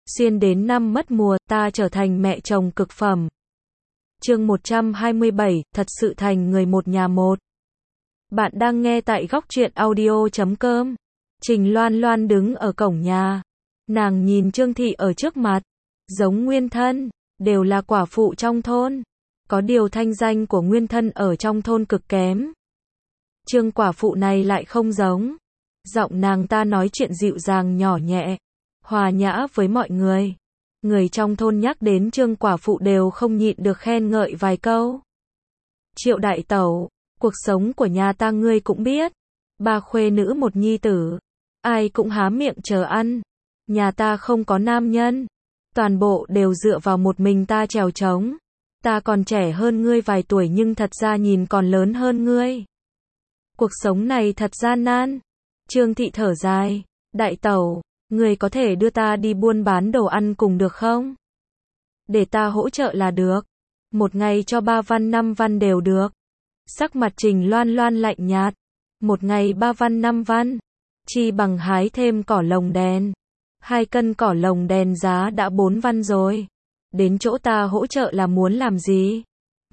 Xuyên đến năm mất mùa, ta trở thành mẹ chồng cực phẩm. Chương 127, thật sự thành người một nhà một. Bạn đang nghe tại góc truyện audio.com. Trình Loan Loan đứng ở cổng nhà. Nàng nhìn Trương Thị ở trước mặt. Giống nguyên thân, đều là quả phụ trong thôn. Có điều thanh danh của nguyên thân ở trong thôn cực kém. Trương quả phụ này lại không giống. Giọng nàng ta nói chuyện dịu dàng nhỏ nhẹ, hòa nhã với mọi người. Người trong thôn nhắc đến Trương quả phụ đều không nhịn được khen ngợi vài câu. Triệu đại tẩu, cuộc sống của nhà ta ngươi cũng biết. Ba khuê nữ một nhi tử. Ai cũng há miệng chờ ăn. Nhà ta không có nam nhân. Toàn bộ đều dựa vào một mình ta trèo trống. Ta còn trẻ hơn ngươi vài tuổi nhưng thật ra nhìn còn lớn hơn ngươi. Cuộc sống này thật gian nan. Trương Thị thở dài. Đại tẩu, người có thể đưa ta đi buôn bán đồ ăn cùng được không? Để ta hỗ trợ là được. Một ngày cho 3 văn 5 văn đều được. Sắc mặt Trình Loan Loan lạnh nhạt. Một ngày 3 văn 5 văn. Chi bằng hái thêm cỏ lồng đèn. 2 cân cỏ lồng đèn giá đã 4 văn rồi. Đến chỗ ta hỗ trợ là muốn làm gì?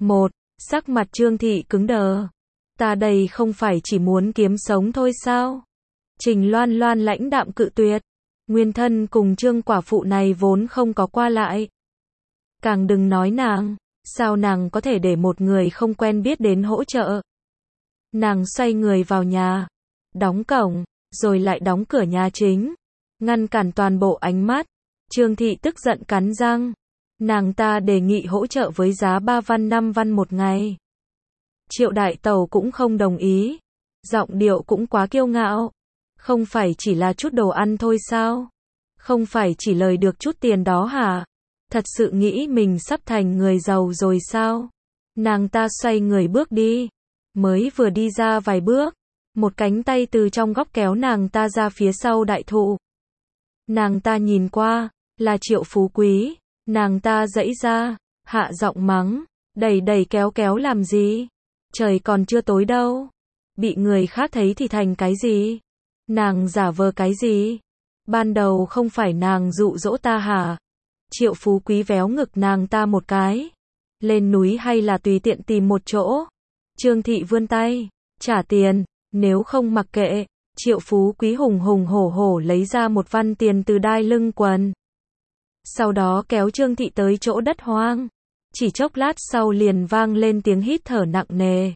Sắc mặt Trương Thị cứng đờ. Ta đây không phải chỉ muốn kiếm sống thôi sao? Trình Loan Loan lãnh đạm cự tuyệt. Nguyên thân cùng Trương quả phụ này vốn không có qua lại. Càng đừng nói nàng, sao nàng có thể để một người không quen biết đến hỗ trợ. Nàng xoay người vào nhà, đóng cổng, rồi lại đóng cửa nhà chính, ngăn cản toàn bộ ánh mắt. Trương Thị tức giận cắn răng. Nàng ta đề nghị hỗ trợ với giá 3 văn 5 văn một ngày. Triệu đại tẩu cũng không đồng ý. Giọng điệu cũng quá kiêu ngạo. Không phải chỉ là chút đồ ăn thôi sao? Không phải chỉ lời được chút tiền đó hả? Thật sự nghĩ mình sắp thành người giàu rồi sao? Nàng ta xoay người bước đi. Mới vừa đi ra vài bước, một cánh tay từ trong góc kéo nàng ta ra phía sau đại thụ. Nàng ta nhìn qua, là Triệu Phú Quý. Nàng ta giãy ra, hạ giọng mắng, đẩy đẩy kéo kéo làm gì? Trời còn chưa tối đâu. Bị người khác thấy thì thành cái gì? Nàng giả vờ cái gì? Ban đầu không phải nàng dụ dỗ ta hả? Triệu Phú Quý véo ngực nàng ta một cái. Lên núi hay là tùy tiện tìm một chỗ? Trương Thị vươn tay, trả tiền, nếu không mặc kệ. Triệu Phú Quý hùng hùng hổ hổ lấy ra 1 văn tiền từ đai lưng quần. Sau đó kéo Trương Thị tới chỗ đất hoang. Chỉ chốc lát sau liền vang lên tiếng hít thở nặng nề.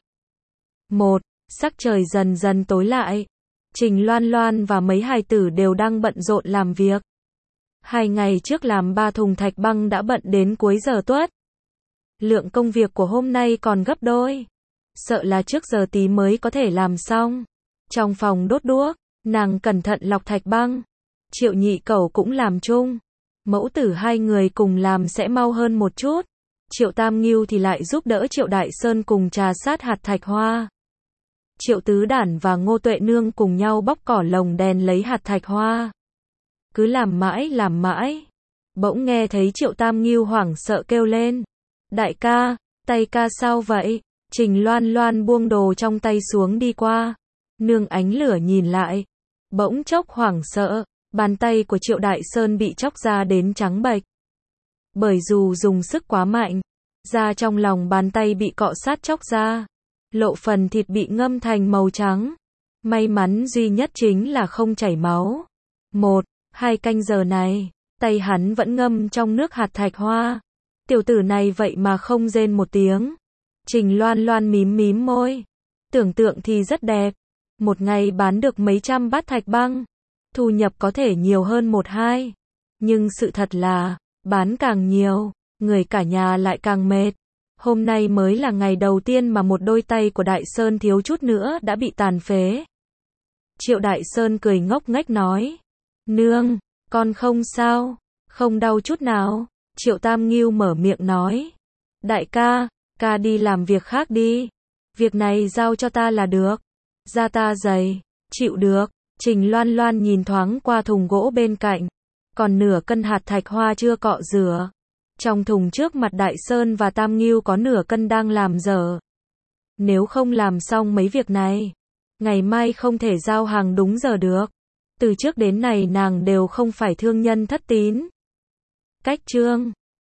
Sắc trời dần dần tối lại. Trình Loan Loan và mấy hài tử đều đang bận rộn làm việc. 2 ngày trước làm 3 thùng thạch băng đã bận đến cuối giờ tuất. Lượng công việc của hôm nay còn gấp đôi. Sợ là trước giờ tí mới có thể làm xong. Trong phòng đốt đuốc, nàng cẩn thận lọc thạch băng. Triệu nhị cẩu cũng làm chung. Mẫu tử 2 người cùng làm sẽ mau hơn một chút. Triệu Tam Ngưu thì lại giúp đỡ Triệu Đại Sơn cùng trà sát hạt thạch hoa. Triệu Tứ Đản và Ngô Tuệ Nương cùng nhau bóc cỏ lồng đèn lấy hạt thạch hoa. Cứ làm mãi. Bỗng nghe thấy Triệu Tam Ngưu hoảng sợ kêu lên. Đại ca, tay ca sao vậy? Trình Loan Loan buông đồ trong tay xuống đi qua. Nương ánh lửa nhìn lại. Bỗng chốc hoảng sợ, bàn tay của Triệu Đại Sơn bị chóc ra đến trắng bệch. Bởi dù dùng sức quá mạnh, da trong lòng bàn tay bị cọ sát chóc ra. Lộ phần thịt bị ngâm thành màu trắng. May mắn duy nhất chính là không chảy máu. 1-2 canh giờ này, tay hắn vẫn ngâm trong nước hạt thạch hoa. Tiểu tử này vậy mà không rên một tiếng. Trình Loan Loan mím môi. Tưởng tượng thì rất đẹp. Một ngày bán được mấy trăm bát thạch băng. Thu nhập có thể nhiều hơn 1-2. Nhưng sự thật là, bán càng nhiều, người cả nhà lại càng mệt. Hôm nay mới là ngày đầu tiên mà một đôi tay của Đại Sơn thiếu chút nữa đã bị tàn phế. Triệu Đại Sơn cười ngốc nghếch nói. Nương, con không sao, không đau chút nào. Triệu Tam Ngưu mở miệng nói. Đại ca, ca đi làm việc khác đi. Việc này giao cho ta là được. Da ta dày, chịu được. Trình Loan Loan nhìn thoáng qua thùng gỗ bên cạnh. Còn nửa cân hạt thạch hoa chưa cọ rửa. Trong thùng trước mặt Đại Sơn và Tam Ngưu có nửa cân đang làm dở. Nếu không làm xong mấy việc này, ngày mai không thể giao hàng đúng giờ được. Từ trước đến nay nàng đều không phải thương nhân thất tín. Cách chương